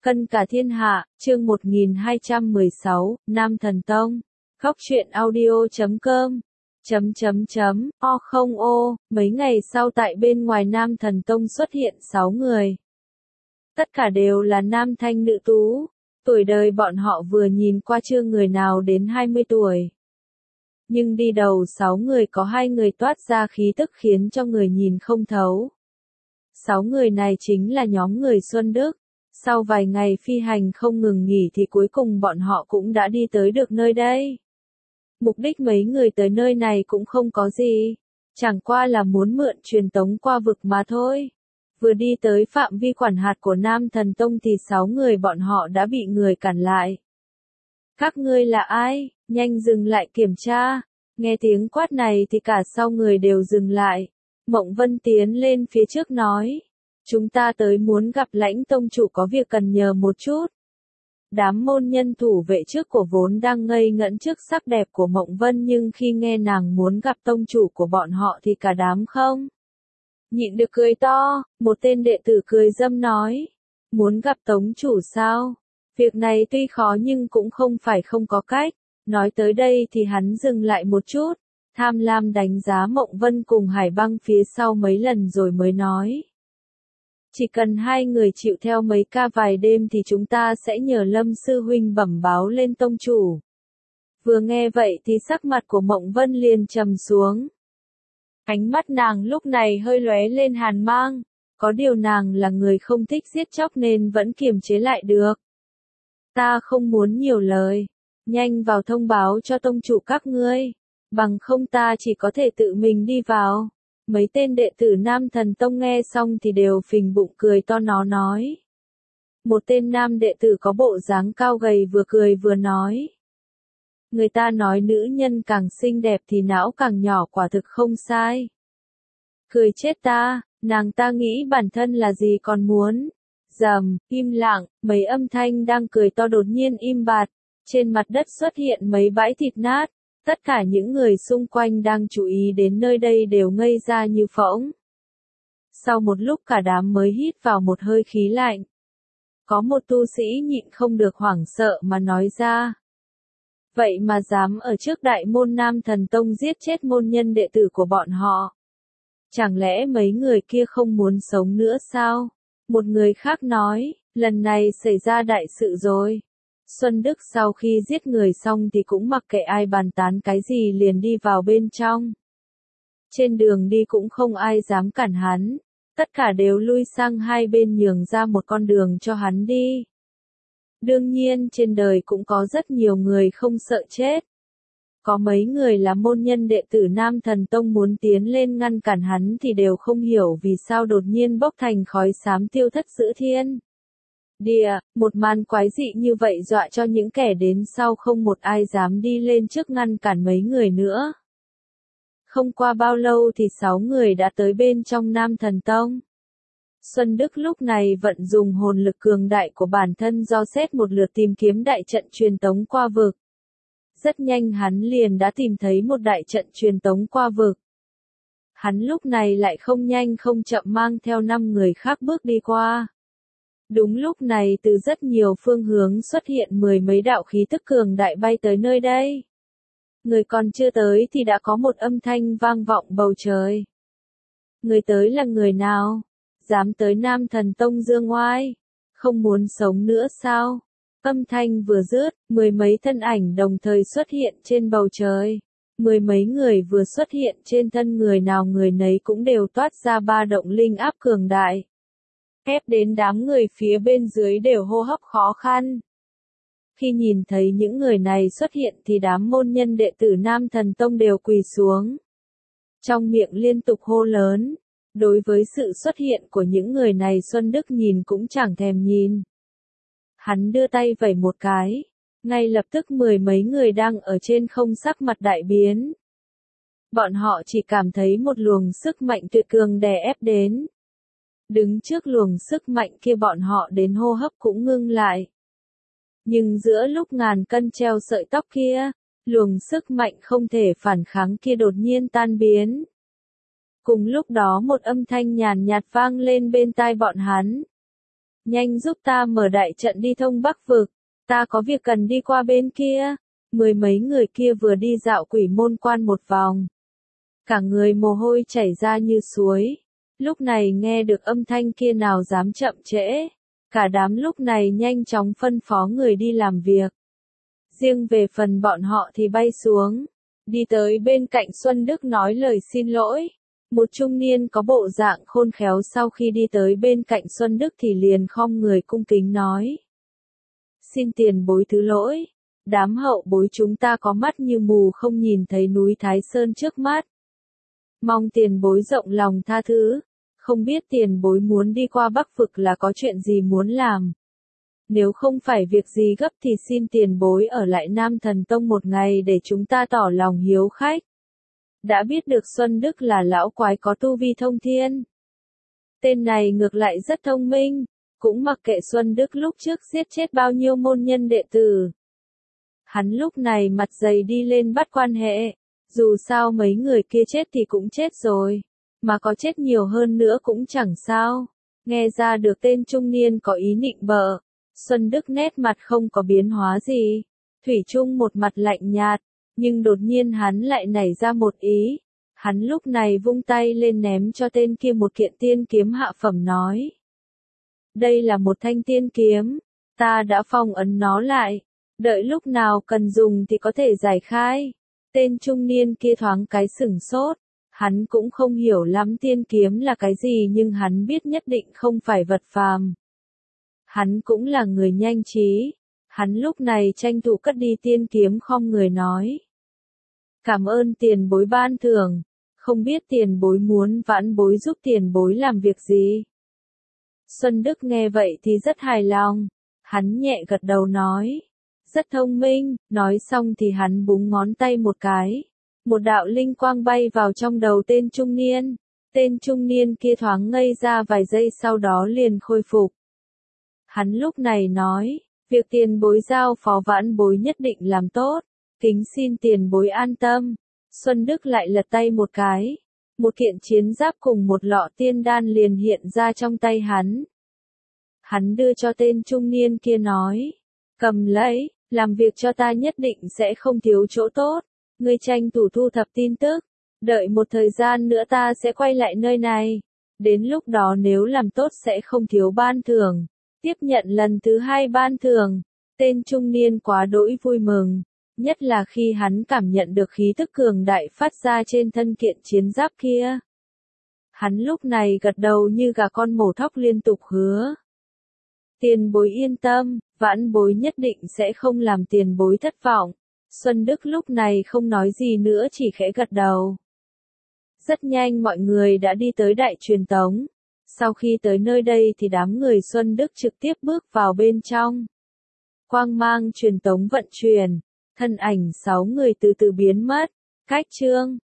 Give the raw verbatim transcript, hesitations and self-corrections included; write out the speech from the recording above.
Cân cả thiên hạ, chương một nghìn hai trăm mười sáu, Nam Thần Tông. Góc truyện audio chấm com. Chấm chấm chấm, o không ô, mấy ngày sau tại bên ngoài Nam Thần Tông xuất hiện sáu người. Tất cả đều là nam thanh nữ tú, tuổi đời bọn họ vừa nhìn qua chưa người nào đến hai mươi tuổi. Nhưng đi đầu sáu người có hai người toát ra khí tức khiến cho người nhìn không thấu. Sáu người này chính là nhóm người Xuân Đức. Sau vài ngày phi hành không ngừng nghỉ thì cuối cùng bọn họ cũng đã đi tới được nơi đây. Mục đích mấy người tới nơi này cũng không có gì, chẳng qua là muốn mượn truyền tống qua vực mà thôi. Vừa đi tới phạm vi quản hạt của Nam Thần Tông thì sáu người bọn họ đã bị người cản lại. Các ngươi là ai? Nhanh dừng lại kiểm tra. Nghe tiếng quát này thì cả sáu người đều dừng lại. Mộng Vân tiến lên phía trước nói. Chúng ta tới muốn gặp Lãnh tông chủ có việc cần nhờ một chút. Đám môn nhân thủ vệ trước của vốn đang ngây ngẩn trước sắc đẹp của Mộng Vân, nhưng khi nghe nàng muốn gặp tông chủ của bọn họ thì cả đám không nhịn được cười to. Một tên đệ tử cười dâm nói. Muốn gặp tông chủ sao? Việc này tuy khó nhưng cũng không phải không có cách. Nói tới đây thì hắn dừng lại một chút. Tham lam đánh giá Mộng Vân cùng Hải Băng phía sau mấy lần rồi mới nói. Chỉ cần hai người chịu theo mấy ca vài đêm thì chúng ta sẽ nhờ Lâm sư huynh bẩm báo lên tông chủ. Vừa nghe vậy thì sắc mặt của Mộng Vân liền trầm xuống. Ánh mắt nàng lúc này hơi lóe lên hàn mang, có điều nàng là người không thích giết chóc nên vẫn kiềm chế lại được. Ta không muốn nhiều lời, nhanh vào thông báo cho tông chủ các ngươi, bằng không ta chỉ có thể tự mình đi vào. Mấy tên đệ tử Nam Thần Tông nghe xong thì đều phình bụng cười to nó nói. Một tên nam đệ tử có bộ dáng cao gầy vừa cười vừa nói. Người ta nói nữ nhân càng xinh đẹp thì não càng nhỏ, quả thực không sai. Cười chết ta, nàng ta nghĩ bản thân là gì còn muốn. Rầm, im lặng, mấy âm thanh đang cười to đột nhiên im bặt. Trên mặt đất xuất hiện mấy bãi thịt nát. Tất cả những người xung quanh đang chú ý đến nơi đây đều ngây ra như phỗng. Sau một lúc cả đám mới hít vào một hơi khí lạnh. Có một tu sĩ nhịn không được hoảng sợ mà nói ra. Vậy mà dám ở trước đại môn Nam Thần Tông giết chết môn nhân đệ tử của bọn họ. Chẳng lẽ mấy người kia không muốn sống nữa sao? Một người khác nói, lần này xảy ra đại sự rồi. Xuân Đức sau khi giết người xong thì cũng mặc kệ ai bàn tán cái gì liền đi vào bên trong. Trên đường đi cũng không ai dám cản hắn, tất cả đều lui sang hai bên nhường ra một con đường cho hắn đi. Đương nhiên trên đời cũng có rất nhiều người không sợ chết. Có mấy người là môn nhân đệ tử Nam Thần Tông muốn tiến lên ngăn cản hắn thì đều không hiểu vì sao đột nhiên bốc thành khói xám tiêu thất giữa thiên địa. Một màn quái dị như vậy dọa cho những kẻ đến sau không một ai dám đi lên trước ngăn cản mấy người nữa. Không qua bao lâu thì sáu người đã tới bên trong Nam Thần Tông. Xuân Đức lúc này vận dùng hồn lực cường đại của bản thân do xét một lượt tìm kiếm đại trận truyền tống qua vực. Rất nhanh hắn liền đã tìm thấy một đại trận truyền tống qua vực. Hắn lúc này lại không nhanh không chậm mang theo năm người khác bước đi qua. Đúng lúc này từ rất nhiều phương hướng xuất hiện mười mấy đạo khí tức cường đại bay tới nơi đây. Người còn chưa tới thì đã có một âm thanh vang vọng bầu trời. Người tới là người nào? Dám tới Nam Thần Tông dương oai? Không muốn sống nữa sao? Âm thanh vừa dứt, mười mấy thân ảnh đồng thời xuất hiện trên bầu trời. Mười mấy người vừa xuất hiện trên thân người nào người nấy cũng đều toát ra ba động linh áp cường đại. Ép đến đám người phía bên dưới đều hô hấp khó khăn. Khi nhìn thấy những người này xuất hiện thì đám môn nhân đệ tử Nam Thần Tông đều quỳ xuống. Trong miệng liên tục hô lớn. Đối với sự xuất hiện của những người này Xuân Đức nhìn cũng chẳng thèm nhìn. Hắn đưa tay vẩy một cái. Ngay lập tức mười mấy người đang ở trên không sắc mặt đại biến. Bọn họ chỉ cảm thấy một luồng sức mạnh tuyệt cường đè ép đến. Đứng trước luồng sức mạnh kia bọn họ đến hô hấp cũng ngưng lại. Nhưng giữa lúc ngàn cân treo sợi tóc kia, luồng sức mạnh không thể phản kháng kia đột nhiên tan biến. Cùng lúc đó một âm thanh nhàn nhạt vang lên bên tai bọn hắn. nhanh giúp ta mở đại trận đi thông Bắc vực, ta có việc cần đi qua bên kia. Mười mấy người kia vừa đi dạo quỷ môn quan một vòng, cả người mồ hôi chảy ra như suối. Lúc này nghe được âm thanh kia nào dám chậm trễ, cả đám lúc này nhanh chóng phân phó người đi làm việc. Riêng về phần bọn họ thì bay xuống, đi tới bên cạnh Xuân Đức nói lời xin lỗi. Một trung niên có bộ dạng khôn khéo sau khi đi tới bên cạnh Xuân Đức thì liền khom người cung kính nói: Xin tiền bối thứ lỗi, đám hậu bối chúng ta có mắt như mù không nhìn thấy núi Thái Sơn trước mắt. Mong tiền bối rộng lòng tha thứ, không biết tiền bối muốn đi qua Bắc vực là có chuyện gì muốn làm. Nếu không phải việc gì gấp thì xin tiền bối ở lại Nam Thần Tông một ngày để chúng ta tỏ lòng hiếu khách. Đã biết được Xuân Đức là lão quái có tu vi thông thiên. Tên này ngược lại rất thông minh, cũng mặc kệ Xuân Đức lúc trước giết chết bao nhiêu môn nhân đệ tử. Hắn lúc này mặt dày đi lên bắt quan hệ, dù sao mấy người kia chết thì cũng chết rồi, mà có chết nhiều hơn nữa cũng chẳng sao. Nghe ra được tên trung niên có ý nịnh bợ, Xuân Đức nét mặt không có biến hóa gì, thủy chung một mặt lạnh nhạt, nhưng đột nhiên hắn lại nảy ra một ý. Hắn lúc này vung tay lên ném cho tên kia một kiện tiên kiếm hạ phẩm nói: Đây là một thanh tiên kiếm, ta đã phong ấn nó lại, đợi lúc nào cần dùng thì có thể giải khai. Tên trung niên kia thoáng cái sửng sốt, hắn cũng không hiểu lắm tiên kiếm là cái gì nhưng hắn biết nhất định không phải vật phàm. Hắn cũng là người nhanh trí, hắn lúc này tranh thủ cất đi tiên kiếm khom người nói: Cảm ơn tiền bối ban thưởng, không biết tiền bối muốn vãn bối giúp tiền bối làm việc gì. Xuân Đức nghe vậy thì rất hài lòng, hắn nhẹ gật đầu nói: Rất thông minh. Nói xong thì hắn búng ngón tay một cái, một đạo linh quang bay vào trong đầu tên trung niên. Tên trung niên kia thoáng ngây ra vài giây sau đó liền khôi phục. Hắn lúc này nói: Việc tiền bối giao phó vãn bối nhất định làm tốt, kính xin tiền bối an tâm. Xuân Đức lại lật tay một cái, một kiện chiến giáp cùng một lọ tiên đan liền hiện ra trong tay hắn. Hắn đưa cho tên trung niên kia nói: Cầm lấy, làm việc cho ta nhất định sẽ không thiếu chỗ tốt, ngươi tranh thủ thu thập tin tức, đợi một thời gian nữa ta sẽ quay lại nơi này, đến lúc đó nếu làm tốt sẽ không thiếu ban thưởng. Tiếp nhận lần thứ hai ban thưởng, tên trung niên quá đỗi vui mừng, nhất là khi hắn cảm nhận được khí tức cường đại phát ra trên thân kiện chiến giáp kia. Hắn lúc này gật đầu như gà con mổ thóc liên tục hứa: Tiền bối yên tâm, vãn bối nhất định sẽ không làm tiền bối thất vọng. Xuân Đức lúc này không nói gì nữa chỉ khẽ gật đầu. Rất nhanh mọi người đã đi tới Đại Truyền Tống. Sau khi tới nơi đây thì đám người Xuân Đức trực tiếp bước vào bên trong. Quang mang truyền tống vận chuyển, thân ảnh sáu người từ từ biến mất. Cách chương